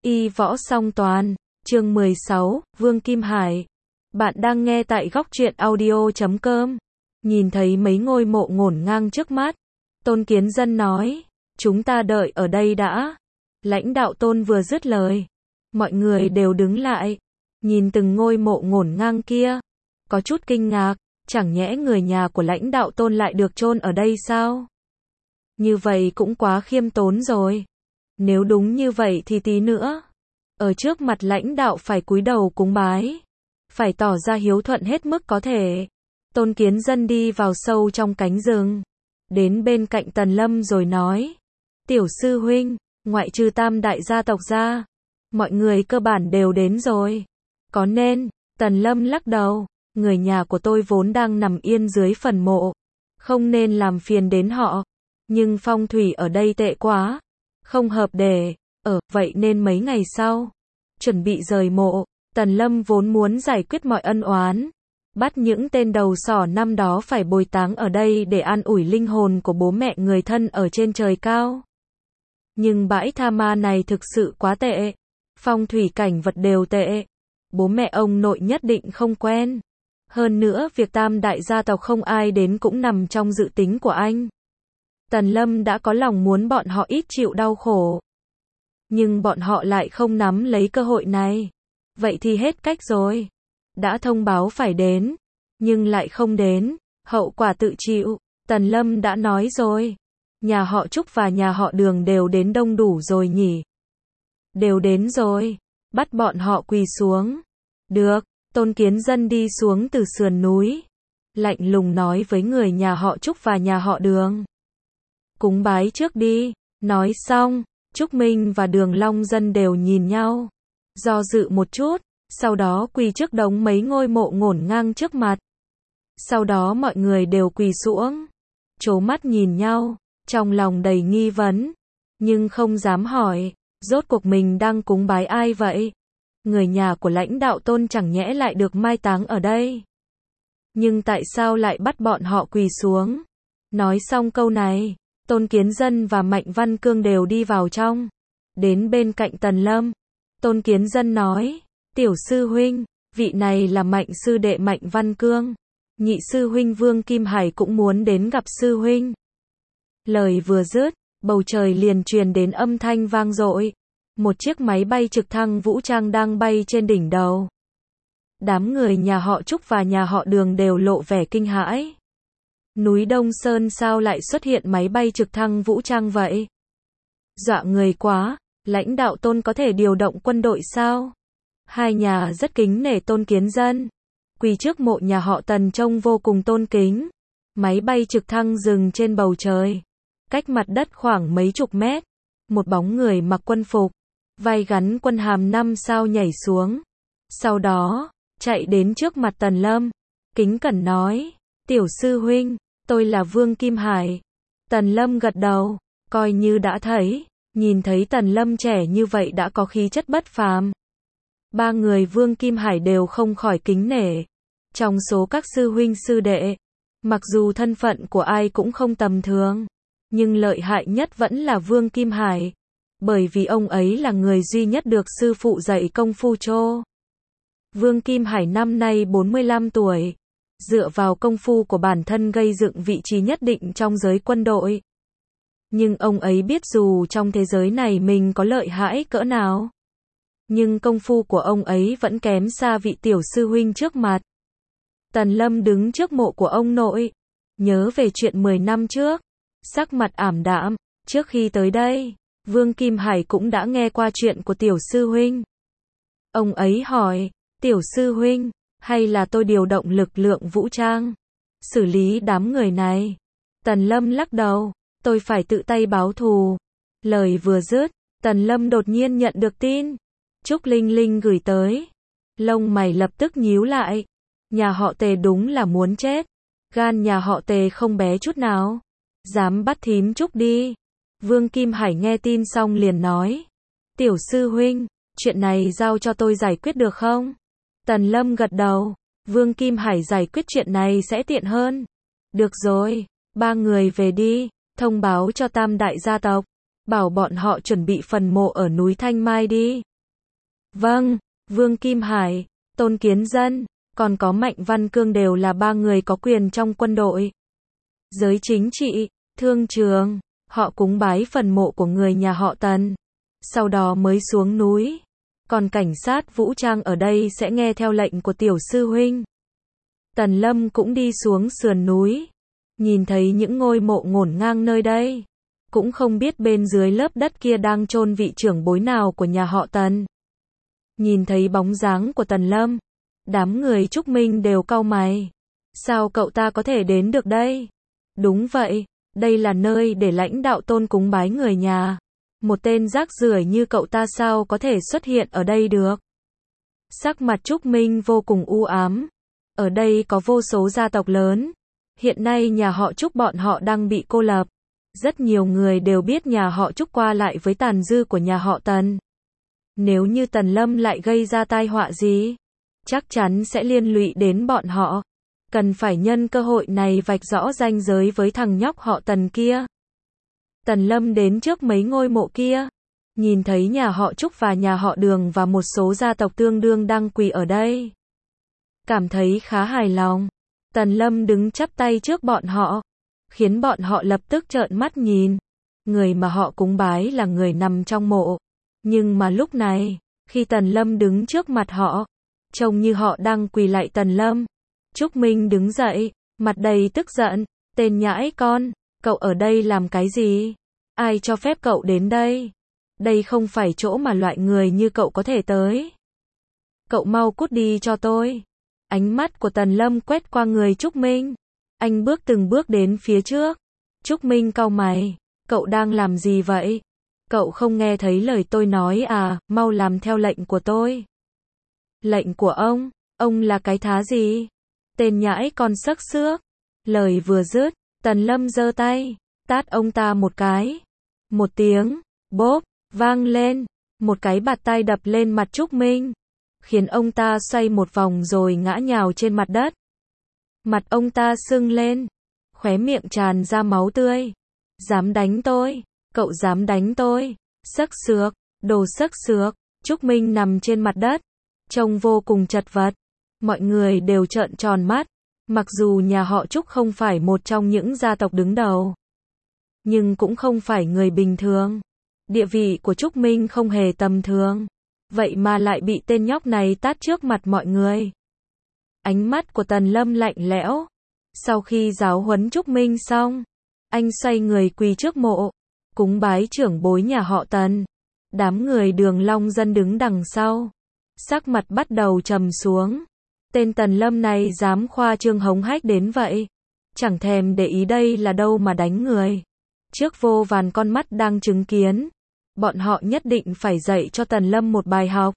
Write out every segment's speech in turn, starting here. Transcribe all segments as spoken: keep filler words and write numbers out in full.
Y võ song toàn, chương mười sáu, Vương Kim Hải. Bạn đang nghe tại góc truyện audio chấm com. Nhìn thấy mấy ngôi mộ ngổn ngang trước mắt, Tôn Kiến Dân nói, chúng ta đợi ở đây đã. Lãnh đạo Tôn vừa dứt lời, mọi người đều đứng lại, nhìn từng ngôi mộ ngổn ngang kia, có chút kinh ngạc, chẳng nhẽ người nhà của lãnh đạo Tôn lại được chôn ở đây sao? Như vậy cũng quá khiêm tốn rồi. Nếu đúng như vậy thì tí nữa, ở trước mặt lãnh đạo phải cúi đầu cúng bái, phải tỏ ra hiếu thuận hết mức có thể. Tôn Kiến Dân đi vào sâu trong cánh rừng, đến bên cạnh Tần Lâm rồi nói, tiểu sư huynh, ngoại trừ tam đại gia tộc ra, mọi người cơ bản đều đến rồi. Có nên? Tần Lâm lắc đầu, người nhà của tôi vốn đang nằm yên dưới phần mộ, không nên làm phiền đến họ, nhưng phong thủy ở đây tệ quá, không hợp để ở, vậy nên mấy ngày sau, chuẩn bị rời mộ. Tần Lâm vốn muốn giải quyết mọi ân oán, bắt những tên đầu sỏ năm đó phải bồi táng ở đây để an ủi linh hồn của bố mẹ người thân ở trên trời cao. Nhưng bãi tha ma này thực sự quá tệ, phong thủy cảnh vật đều tệ, bố mẹ ông nội nhất định không quen. Hơn nữa việc tam đại gia tộc không ai đến cũng nằm trong dự tính của anh. Tần Lâm đã có lòng muốn bọn họ ít chịu đau khổ, nhưng bọn họ lại không nắm lấy cơ hội này. Vậy thì hết cách rồi. Đã thông báo phải đến, nhưng lại không đến, hậu quả tự chịu. Tần Lâm đã nói rồi, nhà họ Trúc và nhà họ Đường đều đến đông đủ rồi nhỉ? Đều đến rồi, bắt bọn họ quỳ xuống. Được. Tôn Kiến Dân đi xuống từ sườn núi, lạnh lùng nói với người nhà họ Trúc và nhà họ Đường, cúng bái trước đi. Nói xong, Trúc Minh và Đường Long Dân đều nhìn nhau, do dự một chút, sau đó quỳ trước đống mấy ngôi mộ ngổn ngang trước mặt. Sau đó mọi người đều quỳ xuống, trố mắt nhìn nhau, trong lòng đầy nghi vấn, nhưng không dám hỏi, rốt cuộc mình đang cúng bái ai vậy? Người nhà của lãnh đạo Tôn chẳng nhẽ lại được mai táng ở đây? Nhưng tại sao lại bắt bọn họ quỳ xuống? Nói xong câu này, Tôn Kiến Dân và Mạnh Văn Cương đều đi vào trong, đến bên cạnh Tần Lâm. Tôn Kiến Dân nói, tiểu sư huynh, vị này là Mạnh sư đệ Mạnh Văn Cương, nhị sư huynh Vương Kim Hải cũng muốn đến gặp sư huynh. Lời vừa dứt, bầu trời liền truyền đến âm thanh vang dội, một chiếc máy bay trực thăng vũ trang đang bay trên đỉnh đầu. Đám người nhà họ Trúc và nhà họ Đường đều lộ vẻ kinh hãi. Núi Đông Sơn sao lại xuất hiện máy bay trực thăng vũ trang vậy? Dọa người quá, lãnh đạo Tôn có thể điều động quân đội sao? Hai nhà rất kính nể Tôn Kiến Dân, quỳ trước mộ nhà họ Tần trông vô cùng tôn kính. Máy bay trực thăng dừng trên bầu trời, cách mặt đất khoảng mấy chục mét, một bóng người mặc quân phục, vai gắn quân hàm năm sao nhảy xuống. Sau đó, chạy đến trước mặt Tần Lâm, kính cẩn nói, tiểu sư huynh, tôi là Vương Kim Hải. Tần Lâm gật đầu, coi như đã thấy, nhìn thấy Tần Lâm trẻ như vậy đã có khí chất bất phàm. Ba người Vương Kim Hải đều không khỏi kính nể. Trong số các sư huynh sư đệ, mặc dù thân phận của ai cũng không tầm thường, nhưng lợi hại nhất vẫn là Vương Kim Hải, bởi vì ông ấy là người duy nhất được sư phụ dạy công phu chô. Vương Kim Hải năm nay bốn mươi lăm tuổi, dựa vào công phu của bản thân gây dựng vị trí nhất định trong giới quân đội. Nhưng ông ấy biết dù trong thế giới này mình có lợi hại cỡ nào, nhưng công phu của ông ấy vẫn kém xa vị tiểu sư huynh trước mặt. Tần Lâm đứng trước mộ của ông nội, nhớ về chuyện mười năm trước, sắc mặt ảm đạm. Trước khi tới đây, Vương Kim Hải cũng đã nghe qua chuyện của tiểu sư huynh. Ông ấy hỏi, tiểu sư huynh, hay là tôi điều động lực lượng vũ trang, xử lý đám người này? Tần Lâm lắc đầu, tôi phải tự tay báo thù. Lời vừa dứt, Tần Lâm đột nhiên nhận được tin, Trúc Linh Linh gửi tới. Lông mày lập tức nhíu lại, nhà họ Tề đúng là muốn chết, gan nhà họ Tề không bé chút nào, dám bắt thím Trúc đi. Vương Kim Hải nghe tin xong liền nói, tiểu sư huynh, chuyện này giao cho tôi giải quyết được không? Tần Lâm gật đầu, Vương Kim Hải giải quyết chuyện này sẽ tiện hơn. Được rồi, ba người về đi, thông báo cho tam đại gia tộc, bảo bọn họ chuẩn bị phần mộ ở núi Thanh Mai đi. Vâng, Vương Kim Hải, Tôn Kiến Dân, còn có Mạnh Văn Cương đều là ba người có quyền trong quân đội. Giới chính trị, thương trường, họ cúng bái phần mộ của người nhà họ Tần. Sau đó mới xuống núi. Còn cảnh sát vũ trang ở đây sẽ nghe theo lệnh của tiểu sư huynh. Tần Lâm cũng đi xuống sườn núi. Nhìn thấy những ngôi mộ ngổn ngang nơi đây. Cũng không biết bên dưới lớp đất kia đang chôn vị trưởng bối nào của nhà họ Tần. Nhìn thấy bóng dáng của Tần Lâm. Đám người Trúc Minh đều cau mày. Sao cậu ta có thể đến được đây? Đúng vậy, đây là nơi để lãnh đạo Tôn cúng bái người nhà. Một tên rác rưởi như cậu ta sao có thể xuất hiện ở đây được? Sắc mặt Trúc Minh vô cùng u ám. Ở đây có vô số gia tộc lớn. Hiện nay nhà họ Trúc bọn họ đang bị cô lập. Rất nhiều người đều biết nhà họ Trúc qua lại với tàn dư của nhà họ Tần. Nếu như Tần Lâm lại gây ra tai họa gì, chắc chắn sẽ liên lụy đến bọn họ. Cần phải nhân cơ hội này vạch rõ ranh giới với thằng nhóc họ Tần kia. Tần Lâm đến trước mấy ngôi mộ kia. Nhìn thấy nhà họ Trúc và nhà họ Đường và một số gia tộc tương đương đang quỳ ở đây. Cảm thấy khá hài lòng. Tần Lâm đứng chắp tay trước bọn họ. Khiến bọn họ lập tức trợn mắt nhìn. Người mà họ cúng bái là người nằm trong mộ. Nhưng mà lúc này, khi Tần Lâm đứng trước mặt họ, trông như họ đang quỳ lạy Tần Lâm. Trúc Minh đứng dậy, mặt đầy tức giận. Tên nhãi con, cậu ở đây làm cái gì? Ai cho phép cậu đến đây? Đây không phải chỗ mà loại người như cậu có thể tới. Cậu mau cút đi cho tôi. Ánh mắt của Tần Lâm quét qua người Trúc Minh. Anh bước từng bước đến phía trước. Trúc Minh cau mày. Cậu đang làm gì vậy? Cậu không nghe thấy lời tôi nói à, mau làm theo lệnh của tôi. Lệnh của ông? Ông là cái thá gì? Tên nhãi con xấc xước. Lời vừa dứt, Tần Lâm giơ tay, tát ông ta một cái. Một tiếng, bốp, vang lên. Một cái bạt tay đập lên mặt Trúc Minh. Khiến ông ta xoay một vòng rồi ngã nhào trên mặt đất. Mặt ông ta sưng lên. Khóe miệng tràn ra máu tươi. Dám đánh tôi? Cậu dám đánh tôi? Xấc xước, đồ xấc xước. Trúc Minh nằm trên mặt đất. Trông vô cùng chật vật. Mọi người đều trợn tròn mắt. Mặc dù nhà họ Trúc không phải một trong những gia tộc đứng đầu. Nhưng cũng không phải người bình thường. Địa vị của Trúc Minh không hề tầm thường. Vậy mà lại bị tên nhóc này tát trước mặt mọi người. Ánh mắt của Tần Lâm lạnh lẽo. Sau khi giáo huấn Trúc Minh xong, anh xoay người quỳ trước mộ, cúng bái trưởng bối nhà họ Tần. Đám người Đường Long Dân đứng đằng sau. Sắc mặt bắt đầu trầm xuống. Tên Tần Lâm này dám khoa trương hống hách đến vậy. Chẳng thèm để ý đây là đâu mà đánh người. Trước vô vàn con mắt đang chứng kiến. Bọn họ nhất định phải dạy cho Tần Lâm một bài học.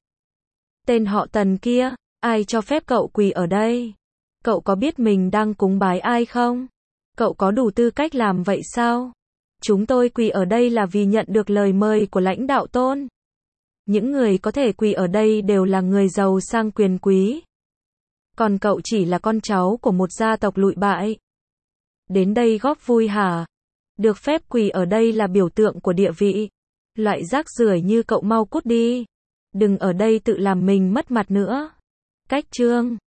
Tên họ Tần kia, ai cho phép cậu quỳ ở đây? Cậu có biết mình đang cúng bái ai không? Cậu có đủ tư cách làm vậy sao? Chúng tôi quỳ ở đây là vì nhận được lời mời của lãnh đạo Tôn. Những người có thể quỳ ở đây đều là người giàu sang quyền quý. Còn cậu chỉ là con cháu của một gia tộc lụi bại. Đến đây góp vui hả? Được phép quỳ ở đây là biểu tượng của địa vị. Loại rác rưởi như cậu mau cút đi. Đừng ở đây tự làm mình mất mặt nữa. Cách chương